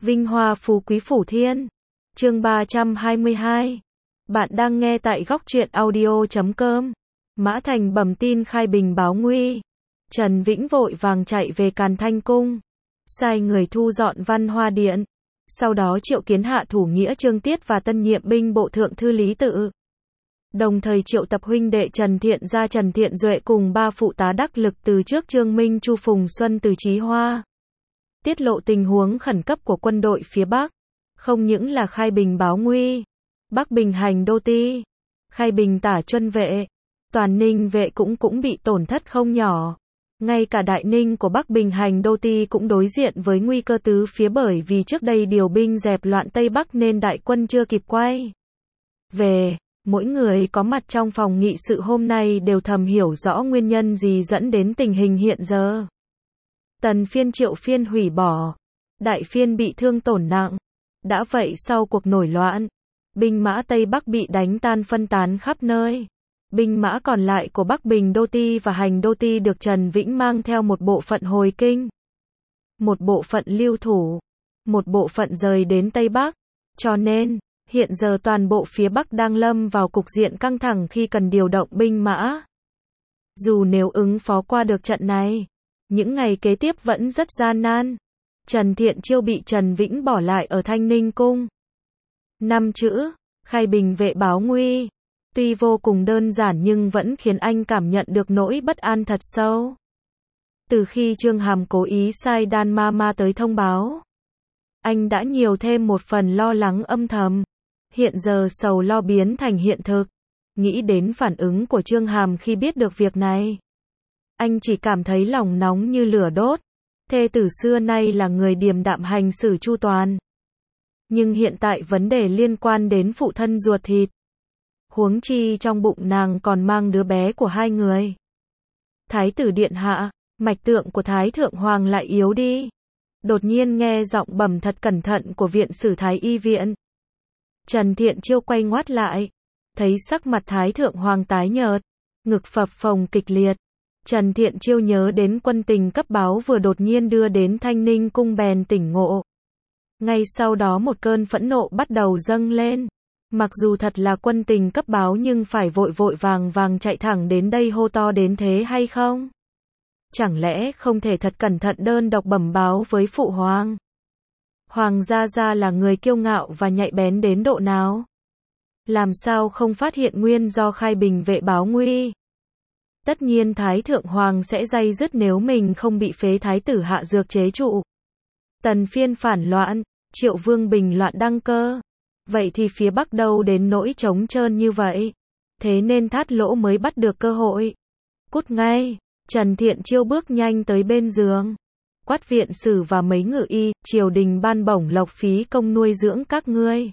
Vinh hoa phú quý phủ thiên. Chương 322. Bạn đang nghe tại góc truyện audio.com. Mã Thành bẩm tin khai bình báo nguy. Trần Vĩnh vội vàng chạy về Càn Thanh cung, sai người thu dọn Văn Hoa điện. Sau đó triệu kiến hạ thủ nghĩa Trương Tiết và tân nhiệm binh bộ thượng thư Lý Tự. Đồng thời triệu tập huynh đệ Trần Thiện Gia Trần Thiện Duệ cùng ba phụ tá đắc lực từ trước Trương Minh Chu Phùng Xuân từ Chí Hoa. Tiết lộ tình huống khẩn cấp của quân đội phía Bắc. Không những là khai bình báo nguy, Bắc bình hành đô ti, khai bình tả chuân vệ, toàn ninh vệ cũng bị tổn thất không nhỏ. Ngay cả đại ninh của Bắc bình hành đô ti cũng đối diện với nguy cơ tứ phía bởi vì trước đây điều binh dẹp loạn Tây Bắc nên đại quân chưa kịp quay về. Mỗi người có mặt trong phòng nghị sự hôm nay đều thầm hiểu rõ nguyên nhân gì dẫn đến tình hình hiện giờ. Tần phiên Triệu phiên hủy bỏ, đại phiên bị thương tổn nặng. Đã vậy sau cuộc nổi loạn, binh mã Tây Bắc bị đánh tan phân tán khắp nơi. Binh mã còn lại của Bắc Bình Đô Ti và Hành Đô Ti được Trần Vĩnh mang theo một bộ phận hồi kinh, một bộ phận lưu thủ, một bộ phận rời đến Tây Bắc. Cho nên, hiện giờ toàn bộ phía Bắc đang lâm vào cục diện căng thẳng khi cần điều động binh mã. Dù nếu ứng phó qua được trận này, những ngày kế tiếp vẫn rất gian nan. Trần Thiện Chiêu bị Trần Vĩnh bỏ lại ở Thanh Ninh cung. 5 chữ, khai bình vệ báo nguy. Tuy vô cùng đơn giản nhưng vẫn khiến anh cảm nhận được nỗi bất an thật sâu. Từ khi Trương Hàm cố ý sai Đan Ma tới thông báo, anh đã nhiều thêm một phần lo lắng âm thầm. Hiện giờ sầu lo biến thành hiện thực. Nghĩ đến phản ứng của Trương Hàm khi biết được việc này, anh chỉ cảm thấy lòng nóng như lửa đốt. Thê tử xưa nay là người điềm đạm hành xử chu toàn, nhưng hiện tại vấn đề liên quan đến phụ thân ruột thịt. Huống chi trong bụng nàng còn mang đứa bé của hai người. Thái tử điện hạ, mạch tượng của Thái thượng hoàng lại yếu đi. Đột nhiên nghe giọng bẩm thật cẩn thận của viện sử Thái y viện. Trần Thiện Chiêu quay ngoắt lại, thấy sắc mặt Thái thượng hoàng tái nhợt, ngực phập phồng kịch liệt. Trần Thiện Chiêu nhớ đến quân tình cấp báo vừa đột nhiên đưa đến Thanh Ninh cung bèn tỉnh ngộ. Ngay sau đó một cơn phẫn nộ bắt đầu dâng lên. Mặc dù thật là quân tình cấp báo nhưng phải vội vàng chạy thẳng đến đây hô to đến thế hay không? Chẳng lẽ không thể thật cẩn thận đơn độc bẩm báo với phụ hoàng? Hoàng gia là người kiêu ngạo và nhạy bén đến độ nào? Làm sao không phát hiện nguyên do khai bình vệ báo nguy? Tất nhiên Thái thượng hoàng sẽ day dứt nếu mình không bị phế thái tử hạ dược chế trụ. Tần phiên phản loạn, Triệu Vương bình loạn đăng cơ. Vậy thì phía Bắc đâu đến nỗi trống trơn như vậy? Thế nên Thát Lỗ mới bắt được cơ hội. Cút ngay! Trần Thiện Chiêu bước nhanh tới bên giường, quát viện sử và mấy ngự y, triều đình ban bổng lộc phí công nuôi dưỡng các ngươi.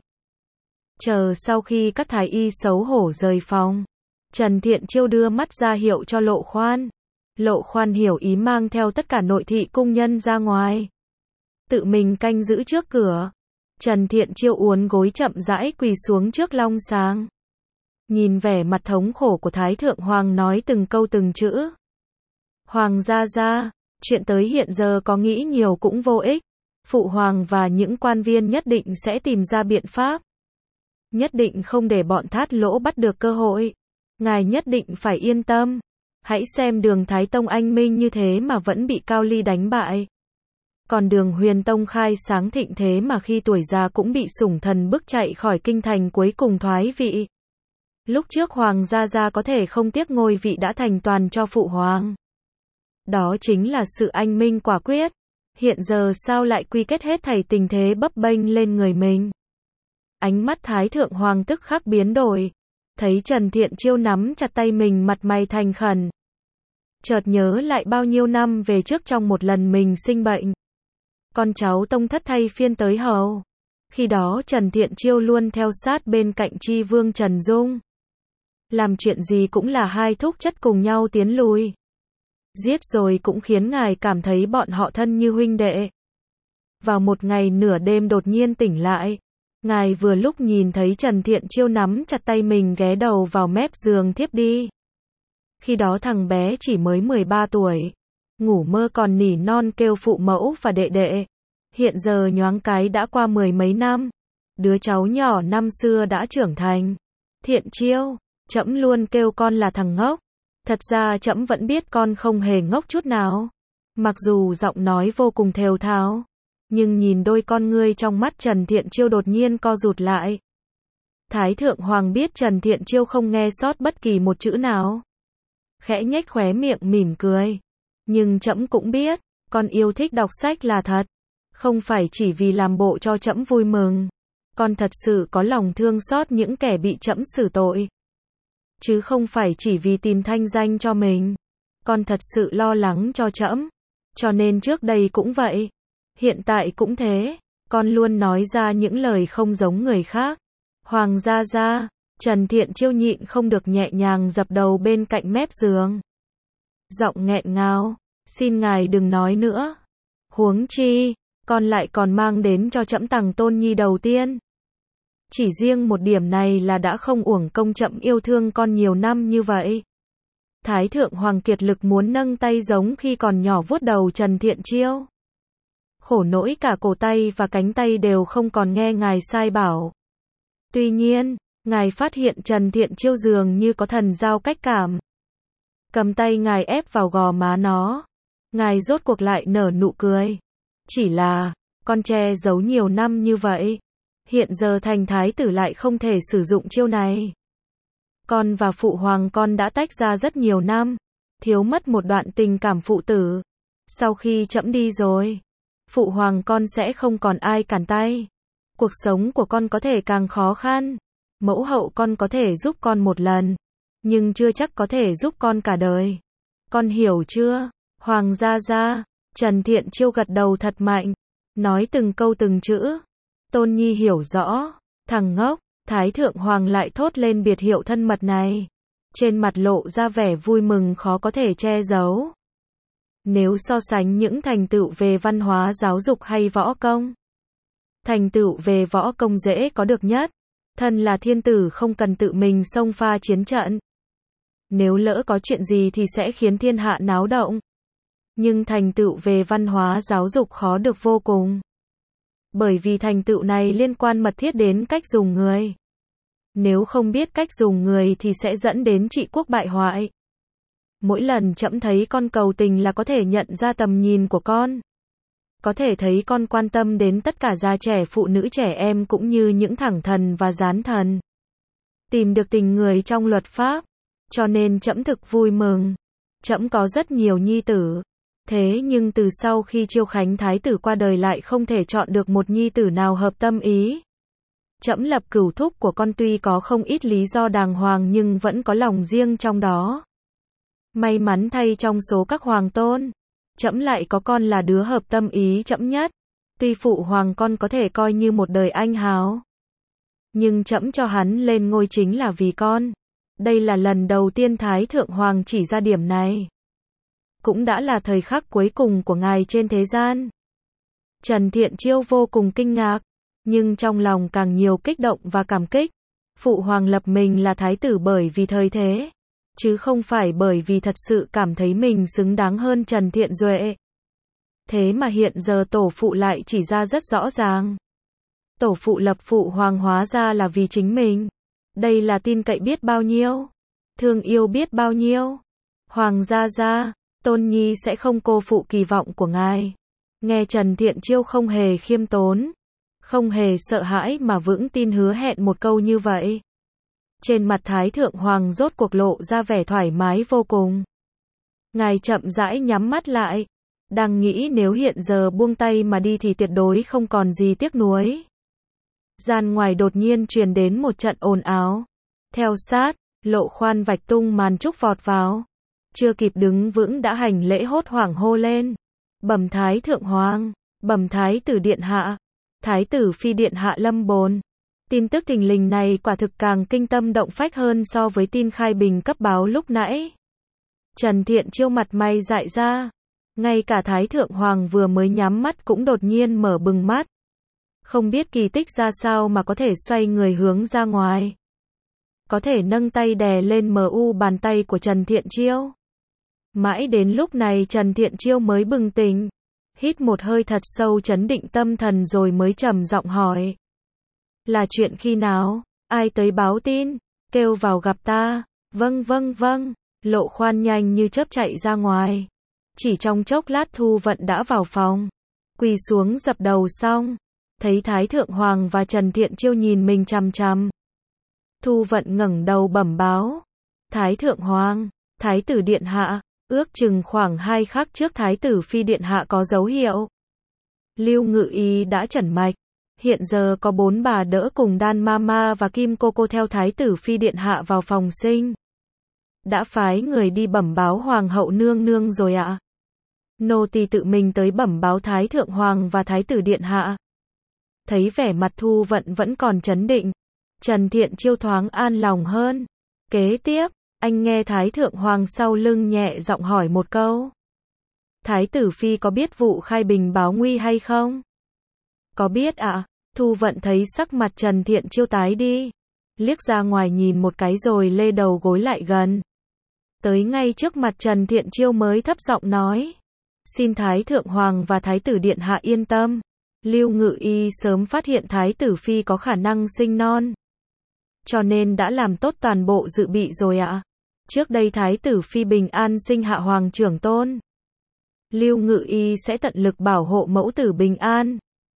Chờ sau khi các thái y xấu hổ rời phòng, Trần Thiện Chiêu đưa mắt ra hiệu cho Lộ Khoan. Lộ Khoan hiểu ý mang theo tất cả nội thị cung nhân ra ngoài, tự mình canh giữ trước cửa. Trần Thiện Chiêu uốn gối chậm rãi quỳ xuống trước long sàng, nhìn vẻ mặt thống khổ của Thái thượng hoàng nói từng câu từng chữ. Hoàng gia, chuyện tới hiện giờ có nghĩ nhiều cũng vô ích. Phụ hoàng và những quan viên nhất định sẽ tìm ra biện pháp. Nhất định không để bọn Thát Lỗ bắt được cơ hội. Ngài nhất định phải yên tâm. Hãy xem Đường Thái Tông anh minh như thế mà vẫn bị Cao Ly đánh bại. Còn Đường Huyền Tông khai sáng thịnh thế mà khi tuổi già cũng bị sủng thần bức chạy khỏi kinh thành cuối cùng thoái vị. Lúc trước Hoàng gia có thể không tiếc ngôi vị đã thành toàn cho phụ hoàng. Đó chính là sự anh minh quả quyết. Hiện giờ sao lại quy kết hết thảy tình thế bấp bênh lên người mình? Ánh mắt Thái thượng hoàng tức khắc biến đổi. Thấy Trần Thiện Chiêu nắm chặt tay mình mặt mày thành khẩn. Chợt nhớ lại bao nhiêu năm về trước trong một lần mình sinh bệnh, con cháu tông thất thay phiên tới hầu. Khi đó Trần Thiện Chiêu luôn theo sát bên cạnh Tri Vương Trần Dung. Làm chuyện gì cũng là hai thúc chất cùng nhau tiến lùi. Giết rồi cũng khiến ngài cảm thấy bọn họ thân như huynh đệ. Vào một ngày nửa đêm đột nhiên tỉnh lại, ngài vừa lúc nhìn thấy Trần Thiện Chiêu nắm chặt tay mình ghé đầu vào mép giường thiếp đi. Khi đó thằng bé chỉ mới 13 tuổi, ngủ mơ còn nỉ non kêu phụ mẫu và đệ đệ. Hiện giờ nhoáng cái đã qua mười mấy năm. Đứa cháu nhỏ năm xưa đã trưởng thành. Thiện Chiêu, trẫm luôn kêu con là thằng ngốc. Thật ra trẫm vẫn biết con không hề ngốc chút nào. Mặc dù giọng nói vô cùng thều thào, nhưng nhìn đôi con ngươi trong mắt Trần Thiện Chiêu đột nhiên co rụt lại. Thái Thượng Hoàng biết Trần Thiện Chiêu không nghe sót bất kỳ một chữ nào. Khẽ nhếch khóe miệng mỉm cười. Nhưng trẫm cũng biết, con yêu thích đọc sách là thật. Không phải chỉ vì làm bộ cho trẫm vui mừng. Con thật sự có lòng thương xót những kẻ bị trẫm xử tội. Chứ không phải chỉ vì tìm thanh danh cho mình. Con thật sự lo lắng cho trẫm. Cho nên trước đây cũng vậy. Hiện tại cũng thế. Con luôn nói ra những lời không giống người khác. Hoàng gia gia, Trần Thiện Chiêu nhịn không được nhẹ nhàng dập đầu bên cạnh mép giường. Giọng nghẹn ngào, xin ngài đừng nói nữa. Huống chi, con lại còn mang đến cho trẫm tằng tôn nhi đầu tiên. Chỉ riêng một điểm này là đã không uổng công trẫm yêu thương con nhiều năm như vậy. Thái Thượng Hoàng kiệt lực muốn nâng tay giống khi còn nhỏ vuốt đầu Trần Thiện Chiêu. Khổ nỗi cả cổ tay và cánh tay đều không còn nghe ngài sai bảo. Tuy nhiên, ngài phát hiện Trần Thiện Chiêu dường như có thần giao cách cảm. Cầm tay ngài ép vào gò má nó. Ngài rốt cuộc lại nở nụ cười. Chỉ là, con che giấu nhiều năm như vậy. Hiện giờ thành thái tử lại không thể sử dụng chiêu này. Con và phụ hoàng con đã tách ra rất nhiều năm. Thiếu mất một đoạn tình cảm phụ tử. Sau khi trẫm đi rồi, phụ hoàng con sẽ không còn ai cản tay. Cuộc sống của con có thể càng khó khăn. Mẫu hậu con có thể giúp con một lần. Nhưng chưa chắc có thể giúp con cả đời. Con hiểu chưa? Hoàng gia gia. Trần Thiện Chiêu gật đầu thật mạnh. Nói từng câu từng chữ. Tôn nhi hiểu rõ. Thằng ngốc. Thái Thượng Hoàng lại thốt lên biệt hiệu thân mật này. Trên mặt lộ ra vẻ vui mừng khó có thể che giấu. Nếu so sánh những thành tựu về văn hóa giáo dục hay võ công, thành tựu về võ công dễ có được nhất. Thân là thiên tử không cần tự mình xông pha chiến trận. Nếu lỡ có chuyện gì thì sẽ khiến thiên hạ náo động. Nhưng thành tựu về văn hóa giáo dục khó được vô cùng. Bởi vì thành tựu này liên quan mật thiết đến cách dùng người. Nếu không biết cách dùng người thì sẽ dẫn đến trị quốc bại hoại. Mỗi lần trẫm thấy con cầu tình là có thể nhận ra tầm nhìn của con. Có thể thấy con quan tâm đến tất cả già trẻ phụ nữ trẻ em cũng như những thẳng thần và gián thần. Tìm được tình người trong luật pháp. Cho nên trẫm thực vui mừng. Trẫm có rất nhiều nhi tử. Thế nhưng từ sau khi Chiêu Khánh Thái tử qua đời lại không thể chọn được một nhi tử nào hợp tâm ý. Trẫm lập cửu thúc của con tuy có không ít lý do đàng hoàng nhưng vẫn có lòng riêng trong đó. May mắn thay trong số các hoàng tôn, trẫm lại có con là đứa hợp tâm ý trẫm nhất. Tuy phụ hoàng con có thể coi như một đời anh hào, nhưng trẫm cho hắn lên ngôi chính là vì con. Đây là lần đầu tiên Thái Thượng Hoàng chỉ ra điểm này. Cũng đã là thời khắc cuối cùng của ngài trên thế gian. Trần Thiện Chiêu vô cùng kinh ngạc, nhưng trong lòng càng nhiều kích động và cảm kích. Phụ hoàng lập mình là thái tử bởi vì thời thế, chứ không phải bởi vì thật sự cảm thấy mình xứng đáng hơn Trần Thiện Duệ. Thế mà hiện giờ tổ phụ lại chỉ ra rất rõ ràng. Tổ phụ lập phụ hoàng hóa ra là vì chính mình. Đây là tin cậy biết bao nhiêu, thương yêu biết bao nhiêu. Hoàng gia gia, Tôn nhi sẽ không cô phụ kỳ vọng của ngài. Nghe Trần Thiện Chiêu không hề khiêm tốn, không hề sợ hãi mà vững tin hứa hẹn một câu như vậy. Trên mặt Thái Thượng Hoàng rốt cuộc lộ ra vẻ thoải mái vô cùng. Ngài chậm rãi nhắm mắt lại, đang nghĩ nếu hiện giờ buông tay mà đi thì tuyệt đối không còn gì tiếc nuối. Gian ngoài đột nhiên truyền đến một trận ồn ào. Theo sát, Lộ Khoan vạch tung màn trúc vọt vào. Chưa kịp đứng vững đã hành lễ hốt hoảng hô lên. Bẩm Thái Thượng Hoàng, bẩm Thái tử điện hạ, Thái tử phi điện hạ lâm bồn. Tin tức thình lình này quả thực càng kinh tâm động phách hơn so với tin khai bình cấp báo lúc nãy. Trần Thiện Chiêu mặt mày dại ra. Ngay cả Thái Thượng Hoàng vừa mới nhắm mắt cũng đột nhiên mở bừng mắt. Không biết kỳ tích ra sao mà có thể xoay người hướng ra ngoài. Có thể nâng tay đè lên bàn tay của Trần Thiện Chiêu. Mãi đến lúc này Trần Thiện Chiêu mới bừng tỉnh. hít một hơi thật sâu trấn định tâm thần rồi mới trầm giọng hỏi. Là chuyện khi nào? Ai tới báo tin? Kêu vào gặp ta. Vâng vâng vâng. Lộ Khoan nhanh như chớp chạy ra ngoài. Chỉ trong chốc lát Thu Vận đã vào phòng. Quỳ xuống dập đầu xong. Thấy Thái Thượng Hoàng và Trần Thiện Chiêu nhìn mình chằm chằm. Thu Vận ngẩng đầu bẩm báo. Thái Thượng Hoàng, Thái tử Điện Hạ, ước chừng khoảng 2 khắc trước Thái tử Phi Điện Hạ có dấu hiệu. Lưu Ngự Y đã chẩn mạch. Hiện giờ có 4 bà đỡ cùng Đan Mama và Kim Cô theo Thái tử Phi Điện Hạ vào phòng sinh. Đã phái người đi bẩm báo Hoàng hậu nương nương rồi ạ. Nô tỳ tự mình tới bẩm báo Thái Thượng Hoàng và Thái tử Điện Hạ. Thấy vẻ mặt Thu Vận vẫn còn trấn định. Trần Thiện Chiêu thoáng an lòng hơn. Kế tiếp, anh nghe Thái Thượng Hoàng sau lưng nhẹ giọng hỏi một câu. Thái tử Phi có biết vụ khai bình báo nguy hay không? Có biết ạ. Thu Vận thấy sắc mặt Trần Thiện Chiêu tái đi. Liếc ra ngoài nhìn một cái rồi lê đầu gối lại gần. Tới ngay trước mặt Trần Thiện Chiêu mới thấp giọng nói. Xin Thái Thượng Hoàng và Thái tử Điện Hạ yên tâm. Lưu Ngự Y sớm phát hiện Thái tử Phi có khả năng sinh non. Cho nên đã làm tốt toàn bộ dự bị rồi ạ. Trước đây Thái tử Phi bình an sinh hạ Hoàng trưởng tôn. Lưu Ngự Y sẽ tận lực bảo hộ mẫu tử bình an.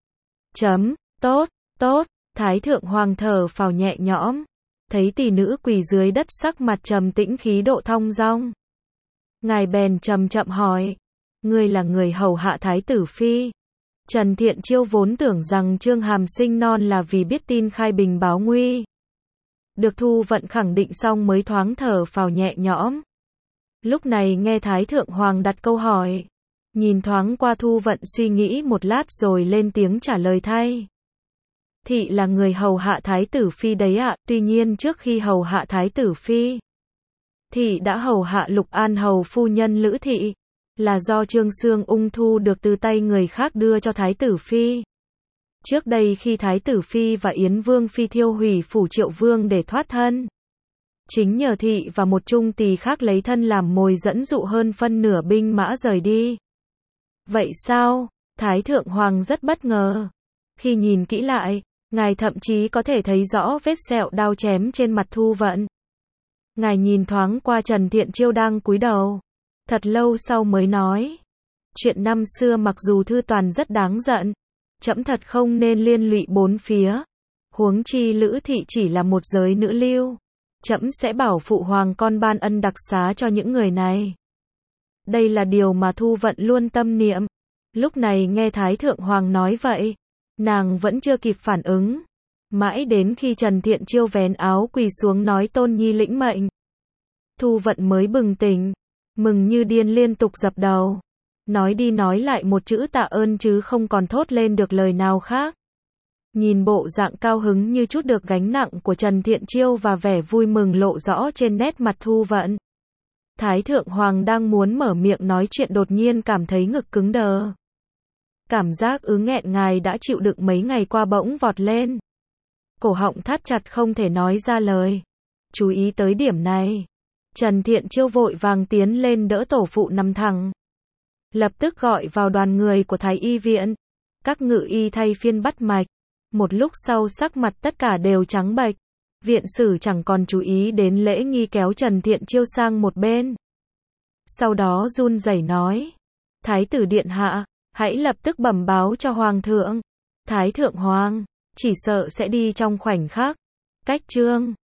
Tốt, tốt, Thái Thượng Hoàng thở phào nhẹ nhõm. Thấy tỷ nữ quỳ dưới đất sắc mặt trầm tĩnh khí độ thong dong. Ngài bèn chậm chậm hỏi. Ngươi là người hầu hạ Thái tử Phi. Trần Thiện Chiêu vốn tưởng rằng Trương Hàm sinh non là vì biết tin khai bình báo nguy. Được Thu Vận khẳng định xong mới thoáng thở phào nhẹ nhõm. Lúc này nghe Thái Thượng Hoàng đặt câu hỏi. Nhìn thoáng qua Thu Vận suy nghĩ một lát rồi lên tiếng trả lời thay. Thị là người hầu hạ Thái tử Phi đấy ạ. Tuy nhiên trước khi hầu hạ Thái tử Phi, thị đã hầu hạ Lục An hầu phu nhân Lữ Thị. Là do Trương Xương ung thu được từ tay người khác đưa cho Thái tử Phi. Trước đây khi Thái tử Phi và Yến Vương Phi thiêu hủy phủ Triệu Vương để thoát thân. Chính nhờ thị và một trung tỳ khác lấy thân làm mồi dẫn dụ hơn phân nửa binh mã rời đi. Vậy sao? Thái Thượng Hoàng rất bất ngờ. Khi nhìn kỹ lại, ngài thậm chí có thể thấy rõ vết sẹo đao chém trên mặt Thu Vận. Ngài nhìn thoáng qua Trần Thiện Chiêu đang cúi đầu. Thật lâu sau mới nói. Chuyện năm xưa mặc dù Thư Toàn rất đáng giận. Trẫm thật không nên liên lụy bốn phía. Huống chi Lữ Thị chỉ là một giới nữ lưu. Trẫm sẽ bảo phụ hoàng con ban ân đặc xá cho những người này. Đây là điều mà Thu Vận luôn tâm niệm. Lúc này nghe Thái Thượng Hoàng nói vậy, nàng vẫn chưa kịp phản ứng. Mãi đến khi Trần Thiện Chiêu vén áo quỳ xuống nói Tôn Nhi lĩnh mệnh. Thu Vận mới bừng tỉnh, mừng như điên liên tục dập đầu. Nói đi nói lại một chữ tạ ơn chứ không còn thốt lên được lời nào khác. Nhìn bộ dạng cao hứng như chút được gánh nặng của Trần Thiện Chiêu và vẻ vui mừng lộ rõ trên nét mặt Thu Vận. Thái Thượng Hoàng đang muốn mở miệng nói chuyện đột nhiên cảm thấy ngực cứng đờ. Cảm giác nghẹn ngài đã chịu đựng mấy ngày qua bỗng vọt lên. Cổ họng thắt chặt không thể nói ra lời. Chú ý tới điểm này. Trần Thiện Chiêu vội vàng tiến lên đỡ tổ phụ nằm thẳng. Lập tức gọi vào đoàn người của Thái Y viện. Các ngự y thay phiên bắt mạch. Một lúc sau sắc mặt tất cả đều trắng bệch. Viện sử chẳng còn chú ý đến lễ nghi kéo Trần Thiện Chiêu sang một bên. Sau đó run rẩy nói. Thái tử Điện Hạ, hãy lập tức bẩm báo cho Hoàng thượng. Thái Thượng Hoàng, chỉ sợ sẽ đi trong khoảnh khắc. Cách chương